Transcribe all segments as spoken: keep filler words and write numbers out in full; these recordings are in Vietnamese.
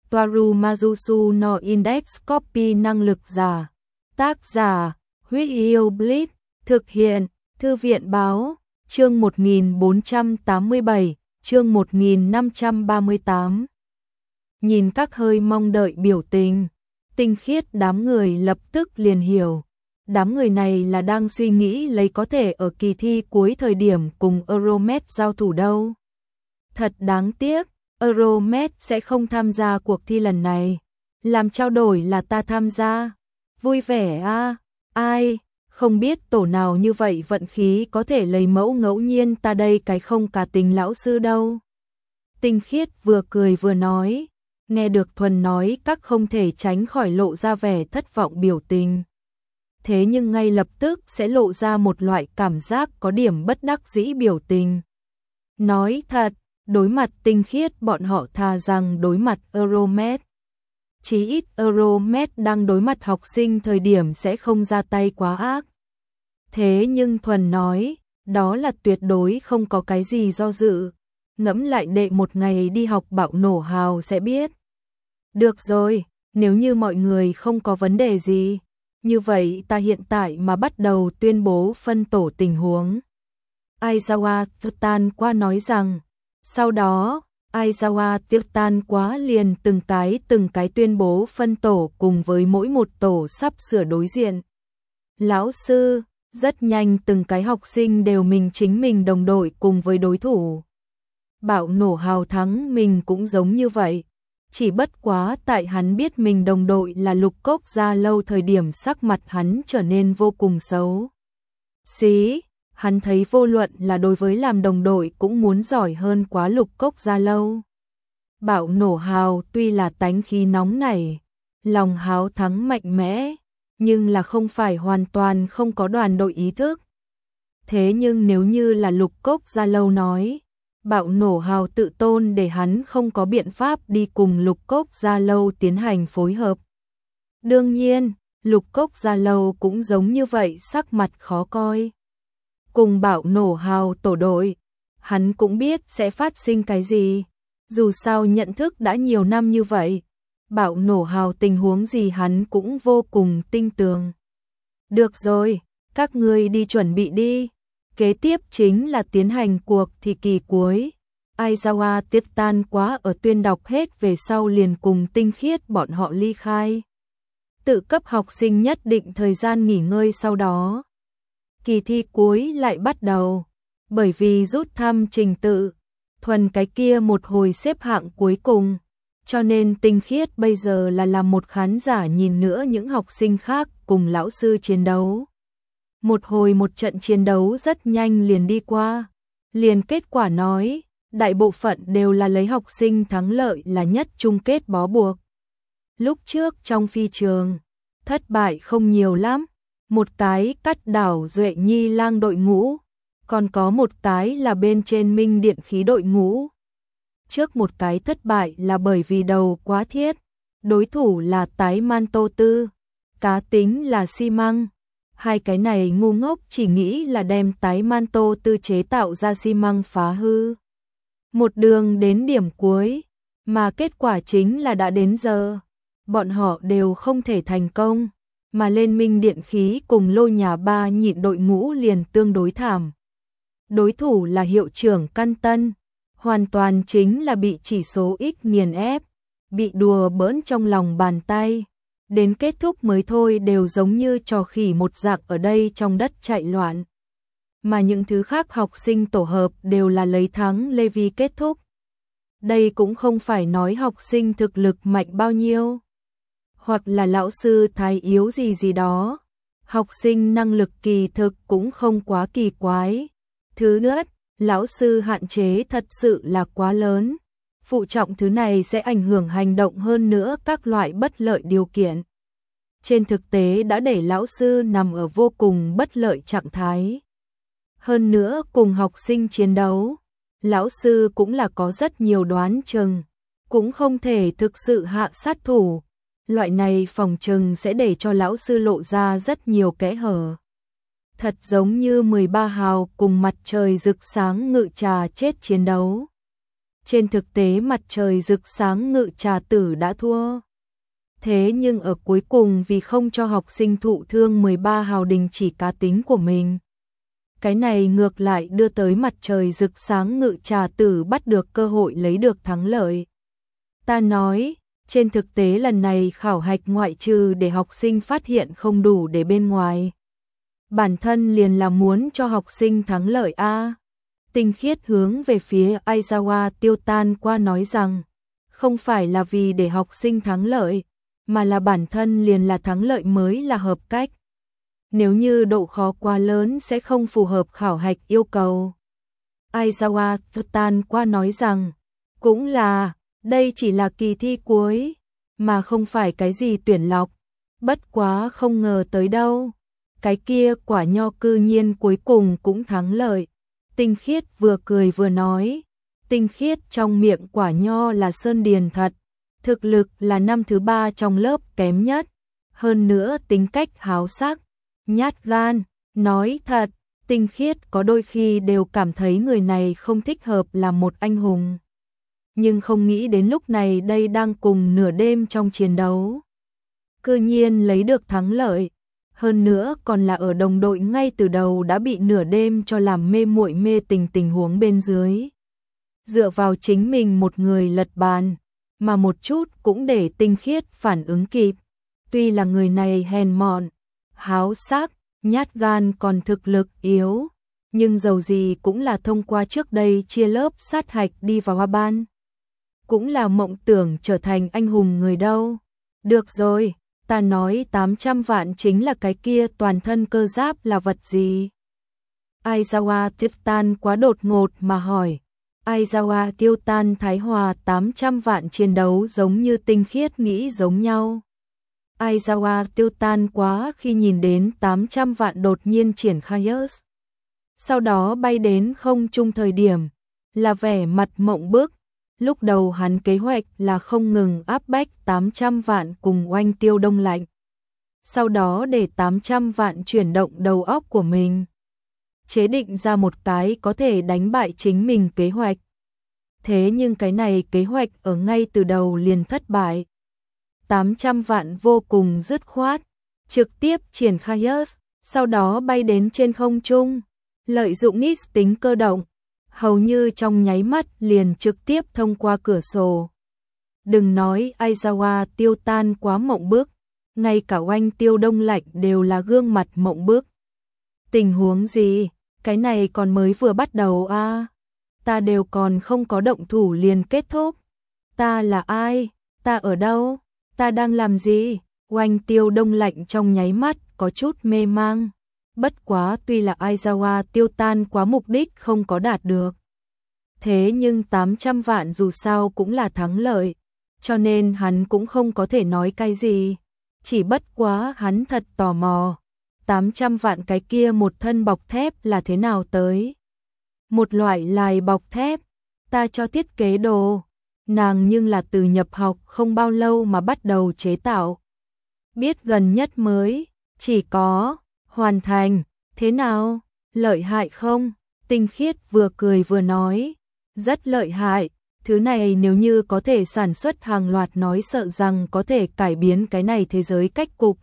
Toaru Majusu no Index Copy năng lực giả. Tác giả, Huyết Yêu Blitz, thực hiện, Thư viện Báo, chương một nghìn bốn trăm tám mươi bảy, chương một nghìn năm trăm ba mươi tám. Nhìn các hơi mong đợi biểu tình, tinh khiết đám người lập tức liền hiểu. Đám người này là đang suy nghĩ lấy có thể ở kỳ thi cuối thời điểm cùng Euromed giao thủ đâu. Thật đáng tiếc, Euromed sẽ không tham gia cuộc thi lần này. Làm trao đổi là ta tham gia. Vui vẻ a, à? Ai, không biết tổ nào như vậy vận khí có thể lấy mẫu ngẫu nhiên ta đây cái không cá tính lão sư đâu. Tinh khiết vừa cười vừa nói, nghe được Thuần nói các không thể tránh khỏi lộ ra vẻ thất vọng biểu tình. Thế nhưng ngay lập tức sẽ lộ ra một loại cảm giác có điểm bất đắc dĩ biểu tình. Nói thật, đối mặt Tinh khiết bọn họ thà rằng đối mặt Euromed. Chí ít Euromed đang đối mặt học sinh thời điểm sẽ không ra tay quá ác. Thế nhưng Thuần nói, đó là tuyệt đối không có cái gì do dự. Ngẫm lại đệ một ngày đi học bạo nổ hào sẽ biết. Được rồi, nếu như mọi người không có vấn đề gì, như vậy ta hiện tại mà bắt đầu tuyên bố phân tổ tình huống. Aizawa Tan qua nói rằng, sau đó, Aizawa Tan quá liền từng cái từng cái tuyên bố phân tổ cùng với mỗi một tổ sắp sửa đối diện. Lão sư, rất nhanh từng cái học sinh đều mình chính mình đồng đội cùng với đối thủ. Bạo nổ hào thắng mình cũng giống như vậy. Chỉ bất quá tại hắn biết mình đồng đội là Lục Cốc Gia Lâu thời điểm sắc mặt hắn trở nên vô cùng xấu. Xí, hắn thấy vô luận là đối với làm đồng đội cũng muốn giỏi hơn quá Lục Cốc Gia Lâu. Bạo nổ hào tuy là tánh khí nóng nảy, lòng háo thắng mạnh mẽ, nhưng là không phải hoàn toàn không có đoàn đội ý thức. Thế nhưng nếu như là Lục Cốc Gia Lâu nói, bạo nổ hào tự tôn để hắn không có biện pháp đi cùng Lục Cốc Gia Lâu tiến hành phối hợp. Đương nhiên, Lục Cốc Gia Lâu cũng giống như vậy sắc mặt khó coi. Cùng bạo nổ hào tổ đội, hắn cũng biết sẽ phát sinh cái gì. Dù sao nhận thức đã nhiều năm như vậy, bạo nổ hào tình huống gì hắn cũng vô cùng tinh tường. Được rồi, các ngươi đi chuẩn bị đi. Kế tiếp chính là tiến hành cuộc thi kỳ cuối. Aizawa Tan quá ở tuyên đọc hết về sau liền cùng Tinh khiết bọn họ ly khai. Tự cấp học sinh nhất định thời gian nghỉ ngơi sau đó. Kỳ thi cuối lại bắt đầu. Bởi vì rút thăm trình tự, Thuần cái kia một hồi xếp hạng cuối cùng. Cho nên Tinh khiết bây giờ là làm một khán giả nhìn nữa những học sinh khác cùng lão sư chiến đấu. Một hồi một trận chiến đấu rất nhanh liền đi qua, liền kết quả nói, đại bộ phận đều là lấy học sinh thắng lợi là nhất chung kết bó buộc. Lúc trước trong phi trường, thất bại không nhiều lắm, một cái cắt đảo Duệ Nhi Lang đội ngũ, còn có một cái là bên trên Minh Điện Khí đội ngũ. Trước một cái thất bại là bởi vì đầu quá thiết, đối thủ là tái man tô tư, cá tính là xi măng. Hai cái này ngu ngốc chỉ nghĩ là đem tái man tô tư chế tạo ra xi măng phá hư. Một đường đến điểm cuối, mà kết quả chính là đã đến giờ. Bọn họ đều không thể thành công, mà lên Minh Điện Khí cùng Lôi Nhà Ba nhịn đội ngũ liền tương đối thảm. Đối thủ là hiệu trưởng Căn Tân, hoàn toàn chính là bị chỉ số X nghiền ép, bị đùa bỡn trong lòng bàn tay. Đến kết thúc mới thôi đều giống như trò khỉ một dạng ở đây trong đất chạy loạn. Mà những thứ khác học sinh tổ hợp đều là lấy thắng Lê Vi kết thúc. Đây cũng không phải nói học sinh thực lực mạnh bao nhiêu, hoặc là lão sư thái yếu gì gì đó. Học sinh năng lực kỳ thực cũng không quá kỳ quái. Thứ nhất, lão sư hạn chế thật sự là quá lớn. Phụ trọng thứ này sẽ ảnh hưởng hành động hơn nữa các loại bất lợi điều kiện. Trên thực tế đã để lão sư nằm ở vô cùng bất lợi trạng thái. Hơn nữa cùng học sinh chiến đấu, lão sư cũng là có rất nhiều đoán chừng, cũng không thể thực sự hạ sát thủ. Loại này phòng chừng sẽ để cho lão sư lộ ra rất nhiều kẽ hở. Thật giống như mười ba hào cùng mặt trời rực sáng ngự trà chết chiến đấu. Trên thực tế mặt trời rực sáng ngự trà tử đã thua. Thế nhưng ở cuối cùng vì không cho học sinh thụ thương mười ba hào đình chỉ cá tính của mình. Cái này ngược lại đưa tới mặt trời rực sáng ngự trà tử bắt được cơ hội lấy được thắng lợi. Ta nói, trên thực tế lần này khảo hạch ngoại trừ để học sinh phát hiện không đủ để bên ngoài. Bản thân liền là muốn cho học sinh thắng lợi a. Tinh Khiết hướng về phía Aizawa Tiêu Tan qua nói rằng, không phải là vì để học sinh thắng lợi, mà là bản thân liền là thắng lợi mới là hợp cách. Nếu như độ khó quá lớn sẽ không phù hợp khảo hạch yêu cầu. Aizawa Tiêu Tan qua nói rằng, cũng là, đây chỉ là kỳ thi cuối, mà không phải cái gì tuyển lọc. Bất quá không ngờ tới đâu. Cái kia quả nho cư nhiên cuối cùng cũng thắng lợi. Tinh Khiết vừa cười vừa nói. Tinh Khiết trong miệng quả nho là sơn điền thật. Thực lực là năm thứ ba trong lớp kém nhất. Hơn nữa tính cách háo sắc, nhát gan. Nói thật, Tinh Khiết có đôi khi đều cảm thấy người này không thích hợp làm một anh hùng. Nhưng không nghĩ đến lúc này đây đang cùng nửa đêm trong chiến đấu. Cư nhiên lấy được thắng lợi. Hơn nữa còn là ở đồng đội ngay từ đầu đã bị nửa đêm cho làm mê muội mê tình tình huống bên dưới. Dựa vào chính mình một người lật bàn, mà một chút cũng để Tinh Khiết phản ứng kịp. Tuy là người này hèn mọn, háo sắc, nhát gan còn thực lực yếu, nhưng dầu gì cũng là thông qua trước đây chia lớp sát hạch đi vào hoa ban. Cũng là mộng tưởng trở thành anh hùng người đâu. Được rồi. Ta nói tám trăm vạn chính là cái kia toàn thân cơ giáp là vật gì? Aizawa Tiêu Tan quá đột ngột mà hỏi. Aizawa Tiêu Tan Thái Hòa tám trăm vạn chiến đấu giống như Tinh Khiết nghĩ giống nhau. Aizawa Tiêu Tan quá khi nhìn đến tám trăm vạn đột nhiên triển khai. Sau đó bay đến không trung thời điểm, là vẻ mặt mộng bức. Lúc đầu hắn kế hoạch là không ngừng áp bách tám trăm vạn cùng Oanh Tiêu Đông Lạnh. Sau đó để tám trăm vạn chuyển động đầu óc của mình. Chế định ra một cái có thể đánh bại chính mình kế hoạch. Thế nhưng cái này kế hoạch ở ngay từ đầu liền thất bại. tám trăm vạn vô cùng dứt khoát, trực tiếp triển khai, sau đó bay đến trên không trung, lợi dụng ít tính cơ động. Hầu như trong nháy mắt liền trực tiếp thông qua cửa sổ. Đừng nói Aizawa Tiêu Tan quá mộng bức, ngay cả Oanh Tiêu Đông Lạnh đều là gương mặt mộng bức. Tình huống gì? Cái này còn mới vừa bắt đầu a. À? Ta đều còn không có động thủ liền kết thúc. Ta là ai? Ta ở đâu? Ta đang làm gì? Oanh Tiêu Đông Lạnh trong nháy mắt có chút mê mang. Bất quá tuy là Aizawa Tiêu Tan quá mục đích không có đạt được. Thế nhưng tám trăm vạn dù sao cũng là thắng lợi, cho nên hắn cũng không có thể nói cái gì. Chỉ bất quá hắn thật tò mò, tám trăm vạn cái kia một thân bọc thép là thế nào tới. Một loại lài bọc thép, ta cho thiết kế đồ, nàng nhưng là từ nhập học không bao lâu mà bắt đầu chế tạo. Biết gần nhất mới, chỉ có... hoàn thành, thế nào, lợi hại không? Tinh Khiết vừa cười vừa nói, rất lợi hại, thứ này nếu như có thể sản xuất hàng loạt nói sợ rằng có thể cải biến cái này thế giới cách cục.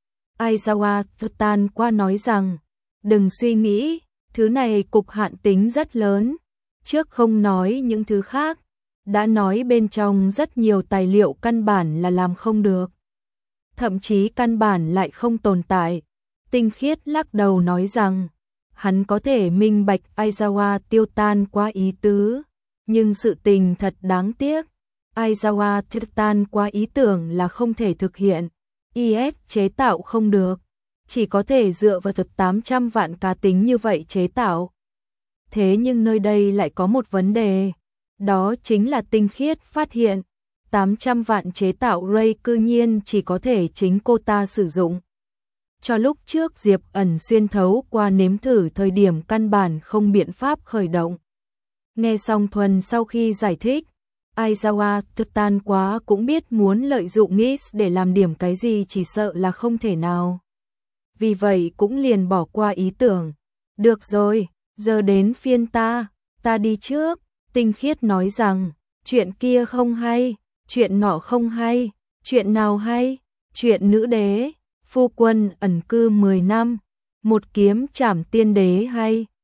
Aizawa Tiêu Tan qua nói rằng, đừng suy nghĩ, thứ này cục hạn tính rất lớn, trước không nói những thứ khác, đã nói bên trong rất nhiều tài liệu căn bản là làm không được. Thậm chí căn bản lại không tồn tại. Tinh Khiết lắc đầu nói rằng, hắn có thể minh bạch Aizawa Tiêu Tan quá ý tứ, nhưng sự tình thật đáng tiếc. Aizawa Tiêu Tan quá ý tưởng là không thể thực hiện, i ét chế tạo không được, chỉ có thể dựa vào thật tám trăm vạn cá tính như vậy chế tạo. Thế nhưng nơi đây lại có một vấn đề, đó chính là Tinh Khiết phát hiện, tám trăm vạn chế tạo Ray cư nhiên chỉ có thể chính cô ta sử dụng. Cho lúc trước Diệp Ẩn xuyên thấu qua nếm thử thời điểm căn bản không biện pháp khởi động. Nghe xong Thuần sau khi giải thích, Aizawa Tiêu Tan quá cũng biết muốn lợi dụng Nix để làm điểm cái gì chỉ sợ là không thể nào. Vì vậy cũng liền bỏ qua ý tưởng. Được rồi, giờ đến phiên ta, ta đi trước. Tinh Khiết nói rằng, chuyện kia không hay, chuyện nọ không hay, chuyện nào hay, chuyện nữ đế, phu quân ẩn cư mười năm, một kiếm trảm tiên đế hay,